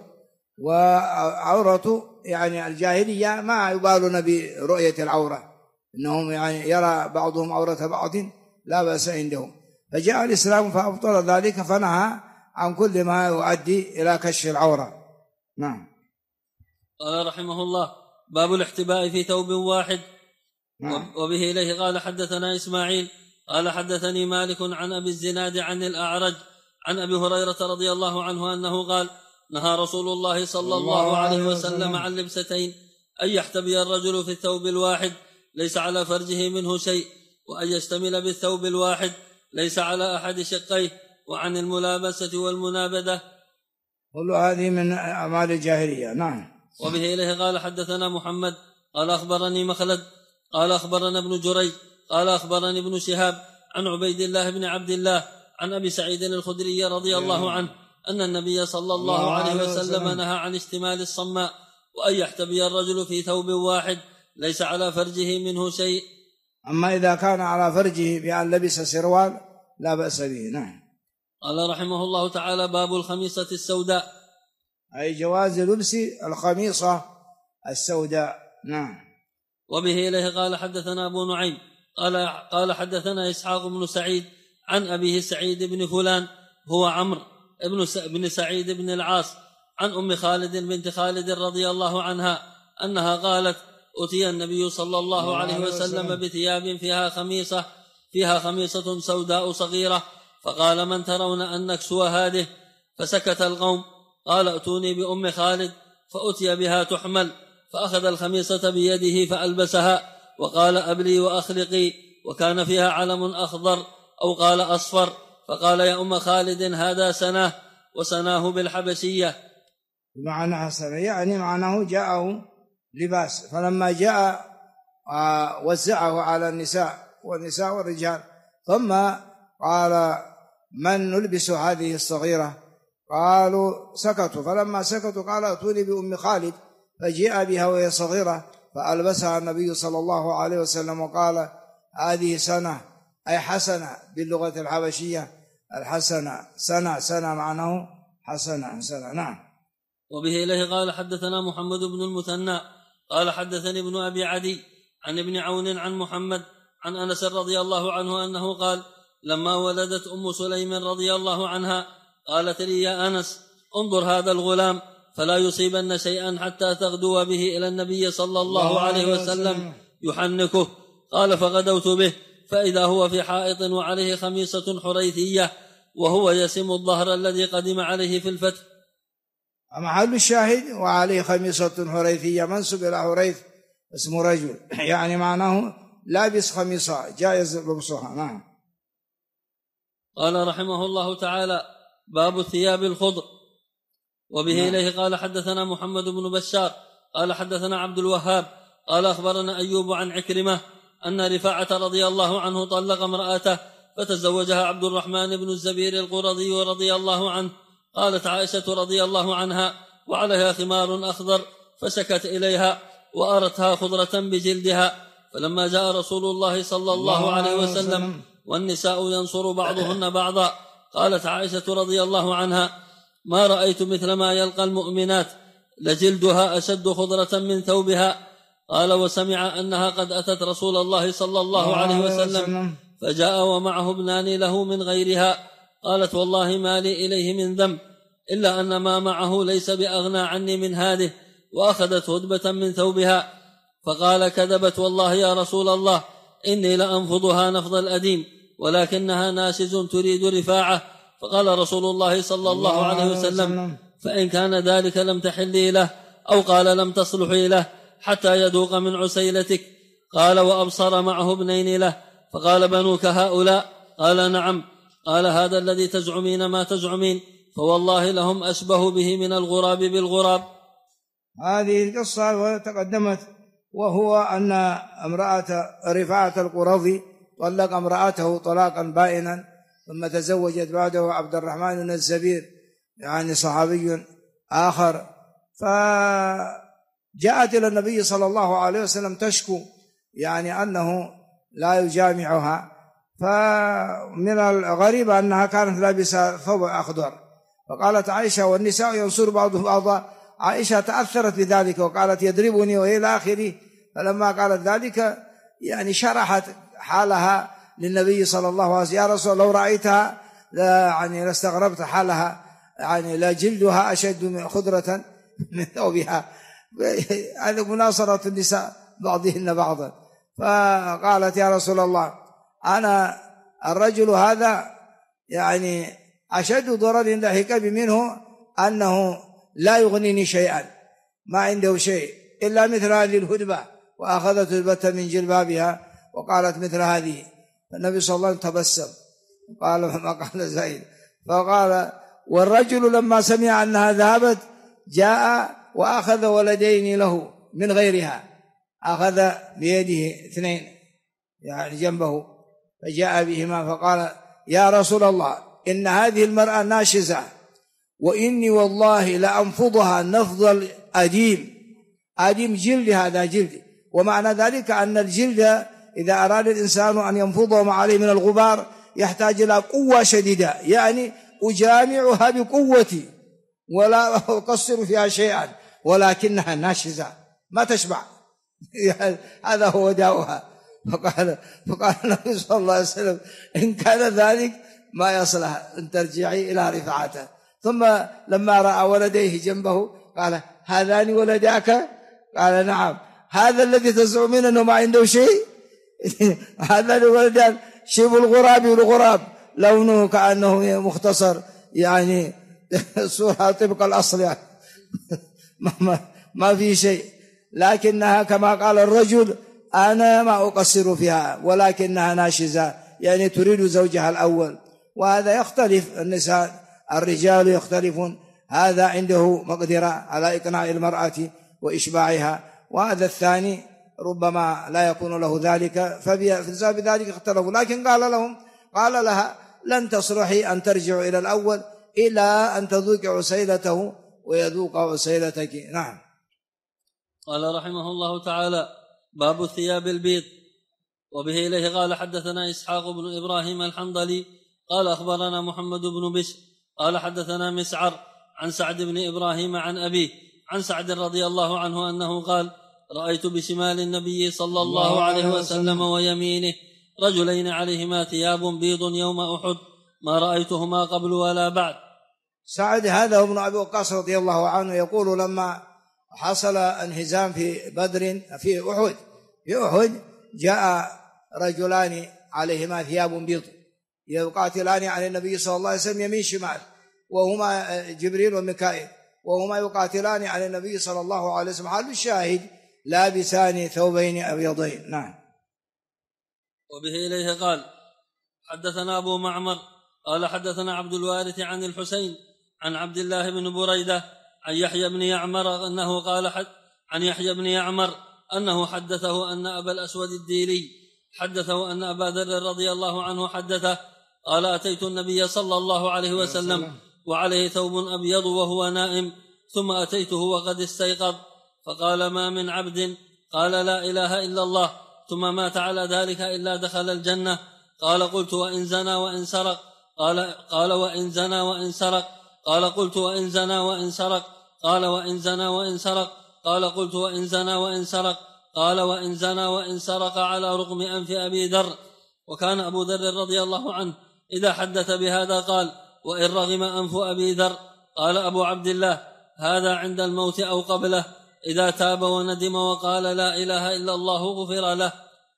وعورته يعني الجاهلية ما يبالون برؤية العورة، إنهم يعني يرى بعضهم عورة بعض لا بأس عندهم. فجاء الإسلام فأبطل ذلك فنهى عن كل ما يؤدي إلى كشف العورة. نعم. قال رحمه الله باب الاحتباء في ثوب واحد. نعم. وبه إليه قال حدثنا إسماعيل قال حدثني مالك عن أبي الزناد عن الأعرج عن أبي هريرة رضي الله عنه أنه قال نهى رسول الله صلى الله عليه وسلم عن لبستين، أن يحتبي الرجل في الثوب الواحد ليس على فرجه منه شيء، وأن يشتمل بالثوب الواحد ليس على أحد شقيه، وعن الملابسة والمنابذة. كل هذه من أعمال الجاهلية. نعم. وبه إليه قال حدثنا محمد قال أخبرني مخلد قال أخبرنا ابن جريج قال أخبرني ابن شهاب عن عبيد الله بن عبد الله عن أبي سعيد الخدري رضي الله عنه أن النبي صلى الله عليه وسلم نهى عن اشتمال الصماء، وأن يحتبي الرجل في ثوب واحد ليس على فرجه منه شيء. أما إذا كان على فرجه بأن لبس سروال لا بأس به. نعم. قال رحمه الله تعالى باب الخميصة السوداء، أي جواز لبس الخميصة السوداء. نعم. وبه إليه قال حدثنا أبو نعيم قال حدثنا إسحاق بن سعيد عن أبيه سعيد بن فلان هو عمرو بن سعيد بن العاص عن أم خالد بنت خالد رضي الله عنها أنها قالت أتي النبي صلى الله عليه وسلم بثياب فيها خميصة سوداء صغيرة، فقال من ترون أن نكسو هذه؟ فسكت القوم، قال ائتوني بأم خالد، فأتي بها تحمل، فأخذ الخميصة بيده فألبسها وقال أبلي وأخلقي، وكان فيها علم أخضر أو قال أصفر، فقال يا أم خالد هذا سناه، وسناه بالحبشية. معناها سنة يعني معناه جاءه لباس، فلما جاء وزعه على النساء والنساء والرجال، ثم قال من نلبس هذه الصغيرة؟ قالوا سكتوا، فلما سكتوا قال ائتوني بأم خالد، فجاء بها وهي صغيرة فألبسها النبي صلى الله عليه وسلم وقال هذه سنة أي حسنة باللغة الحبشية، الحسنة سنة معناه حسنة. نعم. وبه إليه قال حدثنا محمد بن المثنى قال حدثني ابن أبي عدي عن ابن عون عن محمد عن أنس رضي الله عنه أنه قال لما ولدت أم سليم رضي الله عنها قالت لي يا أنس انظر هذا الغلام فلا يصيبن شيئا حتى تغدو به إلى النبي صلى الله عليه وسلم يحنكه. قال فغدوت به فإذا هو في حائط وعليه خميصة حريثية وهو يسم الظهر الذي قدم عليه في الفتح. محل الشاهد وعليه خميصة حريثية، منسوب إلى حريث اسم رجل، يعني معناه لابس خميصة جائز لبسها. نعم. قال رحمه الله تعالى باب الثياب الخضر. وبه إليه قال حدثنا محمد بن بشار قال حدثنا عبد الوهاب قال أخبرنا أيوب عن عكرمة أن رفاعة رضي الله عنه طلق امرأته فتزوجها عبد الرحمن بن الزبير القرظي رضي الله عنه. قالت عائشة رضي الله عنها وعليها خمار أخضر فشكت إليها وأرتها خضرة بجلدها، فلما جاء رسول الله صلى الله عليه وسلم والنساء ينصر بعضهن بعضا قالت عائشة رضي الله عنها ما رأيت مثل ما يلقى المؤمنات لجلدها أشد خضرة من ثوبها. قال وسمع أنها قد أتت رسول الله صلى الله عليه وسلم فجاء ومعه ابنان له من غيرها. قالت والله ما لي إليه من ذنب إلا أن ما معه ليس بأغنى عني من هذه، وأخذت هدبة من ثوبها. فقال كذبت والله يا رسول الله إني لأنفضها نفض الأديم ولكنها ناشز تريد رفاعة. فقال رسول الله صلى الله عليه وسلم فإن كان ذلك لم تحلي له، أو قال لم تصلحي له حتى يذوق من عسيلتك. قال وأبصر معه ابنين له، فقال بنوك هؤلاء؟ قال نعم. قال هذا الذي تزعمين ما تزعمين فوالله لهم أشبه به من الغراب بالغراب. هذه القصة وتقدمت، وهو أن امرأة رفاعة القرظي طلق امرأته طلاقا بائنا، ثم تزوجت بعده عبد الرحمن بن الزبير يعني صحابي آخر، فجاءت إلى النبي صلى الله عليه وسلم تشكو يعني أنه لا يجامعها، فمن الغريب أنها كانت لابسة ثوب أخضر، فقالت عائشة والنساء ينصر بعضهم بعضا. عائشة تأثرت بذلك وقالت يضربني وإلى آخره، فلما قالت ذلك يعني شرحت حالها للنبي صلى الله عليه وسلم، يا رسول لو رأيتها يعني لاستغربت حالها، يعني لا جلدها أشد من خضرة من ثوبها. هذا مناصرة النساء بعضهن بعضا. فقالت يا رسول الله أنا الرجل هذا يعني أشد ضرر لحق بي منه أنه لا يغنيني شيئا، ما عنده شيء إلا مثل هذه الهدبة، وأخذت هدبة من جلبابها وقالت مثل هذه. فالنبي صلى الله عليه وسلم تبسم قال ما قال زيد، فقال والرجل لما سمع أنها ذهبت جاء وأخذ ولدين له من غيرها، أخذ بيده اثنين يعني جنبه فجاء بهما فقال يا رسول الله إن هذه المرأة ناشزة وإني والله لأنفضها نفض الأديم. أديم جلد، هذا جلد، ومعنى ذلك أن الجلد إذا أراد الإنسان أن ينفضه ما عليه من الغبار يحتاج إلى قوة شديدة، يعني أجامعها بقوتي ولا أقصر فيها شيئا، ولكنها ناشزة ما تشبع هذا هو داؤها. فقال النبي صلى الله عليه وسلم إن كان ذلك ما يصلح أن ترجعي إلى رفعته. ثم لما رأى ولديه جنبه قال هذان ولداك؟ قال نعم. هذا الذي تزعمين أنه ما عنده شيء هذان ولدان شبه الغراب والغراب، لونه كأنه مختصر يعني صورة طبق الأصل يعني ما في شيء. لكنها كما قال الرجل أنا ما أقصر فيها، ولكنها ناشزة يعني تريد زوجها الأول. وهذا يختلف، النساء الرجال يختلفون، هذا عنده مقدرة على إقناع المرأة وإشباعها، وهذا الثاني ربما لا يكون له ذلك، فبسبب ذلك اختلفوا. لكن قال لها لن تصلحي أن ترجع إلى الأول إلى أن تذوق عسيلته ويذوق عسيلتك. نعم. قال رحمه الله تعالى: باب الثياب البيض. وبه إليه قال حدثنا إسحاق بن إبراهيم الحنظلي قال أخبرنا محمد بن بشر قال حدثنا مسعر عن سعد بن إبراهيم عن أبيه عن سعد رضي الله عنه أنه قال: رأيت بشمال النبي صلى الله عليه وسلم ويمينه رجلين عليهما ثياب بيض يوم أحد ما رأيتهما قبل ولا بعد. سعد هذا هو ابن أبي وقاص رضي الله عنه، يقول لما حصل انهزام في بدر في أحد جاء رجلان عليهما ثياب بيض يقاتلان عن النبي صلى الله عليه وسلم يمين شمال، وهما جبريل وميكائيل، وهما يقاتلان عن النبي صلى الله عليه وسلم حال الشاهد لابسان ثوبين أبيضين. نعم. وبه إليه قال حدثنا أبو معمر قال حدثنا عبد الوارث عن الحسين عن عبد الله بن بريدة عن يحيى بن يعمر أنه قال عن يحيى بن يعمر أنه حدثه أن أبا الأسود الديلي حدثه أن أبا ذر رضي الله عنه حدثه قال: أتيت النبي صلى الله عليه وسلم وعليه ثوب أبيض وهو نائم، ثم أتيته وقد استيقظ، فقال: ما من عبد قال لا إله إلا الله ثم مات على ذلك إلا دخل الجنة. قال: قلت: وإن زنى وإن سرق؟ قال: وإن زنى وإن سرق. قال: قلت: وإن زنى وإن سرق؟ قال: وإن زنى وإن سرق. قال: قلت: وإن زنى وإن سرق؟ قال: وإن زنى وإن سرق على رغم أنف أبي ذر. وكان أبو ذر رضي الله عنه إذا حدث بهذا قال: وإن رغم أنف أبي ذر. قال أبو عبد الله: هذا عند الموت أو قبله، إذا تاب وندم وقال لا إله إلا الله غفر له.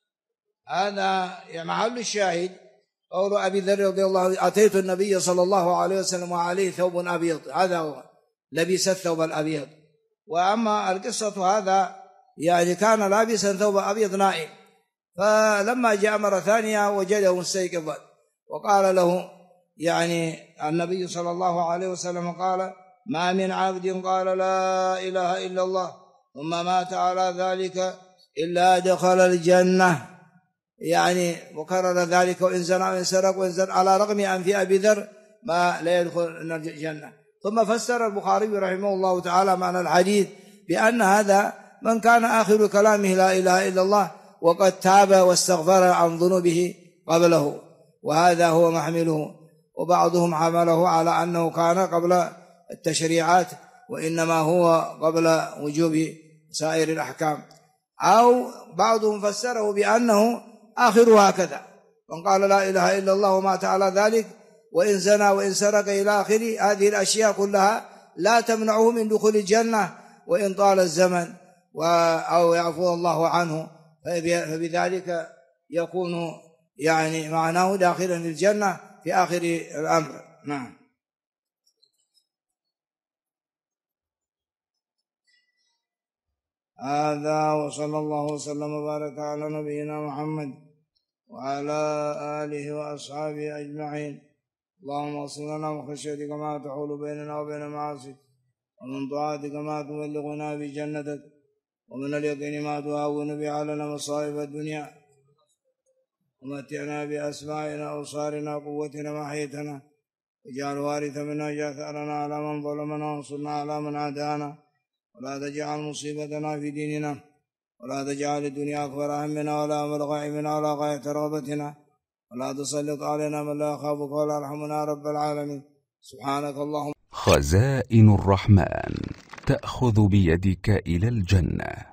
هذا محل الشاهد قول أبي ذر رضي الله عنه: أتيت النبي صلى الله عليه وسلم وعليه ثوب أبيض، هذا هو لبس الثوب الأبيض. وأما القصة هذا يعني كان لابسا ثوب أبيض نائم، فلما جاء مرة ثانية وجده مستيقظا، وقال له يعني النبي صلى الله عليه وسلم قال: ما من عبد قال لا إله إلا الله ثم مات على ذلك إلا دخل الجنة، يعني وكرر ذلك: وإن زنى وإن سرق وإن زنى على رغم أنف أبي ذر ما لا يدخل الجنة. ثم فسر البخاري رحمه الله تعالى معنى الحديث بأن هذا من كان آخر كلامه لا إله إلا الله وقد تاب واستغفر عن ذنوبه قبله، وهذا هو محمله. وبعضهم حمله على أنه كان قبل التشريعات، وإنما هو قبل وجوب سائر الأحكام، أو بعضهم فسره بأنه آخره هكذا، من قال لا إله إلا الله ومات على ذلك، وإن زنى وإن سرق إلى آخره. هذه الأشياء كلها لا تمنعه من دخول الجنة وإن طال الزمن أو يعفو الله عنه، فبذلك يكون يعني معناه داخلا الجنة في آخر الأمر. نعم. هذا وصلى الله وسلم وبارك على نبينا محمد وعلى آله وأصحابه أجمعين. اللهم اغفر لنا من خشيتك ما تحول بيننا وبين معاصيك، ومن طاعتك ما تبلغنا بجنتك، ومن اليقين ما تهون به علينا مصائب الدنيا، ومتعنا بأسماعنا وأبصارنا وقوتنا ما أحييتنا، واجعل وارث منا واجعل ثأرنا على من ظلمنا وانصرنا على من عادانا، ولا تجعل مصيبتنا في ديننا، ولا تجعل الدنيا أكبر همنا ولا مبلغ علمنا ولا غاية رغبتنا، ولا تسلط علينا من لا يخافك ولا يرحمنا رب العالمين. سبحانك اللهم. خزائن الرحمن تأخذ بيدك إلى الجنة.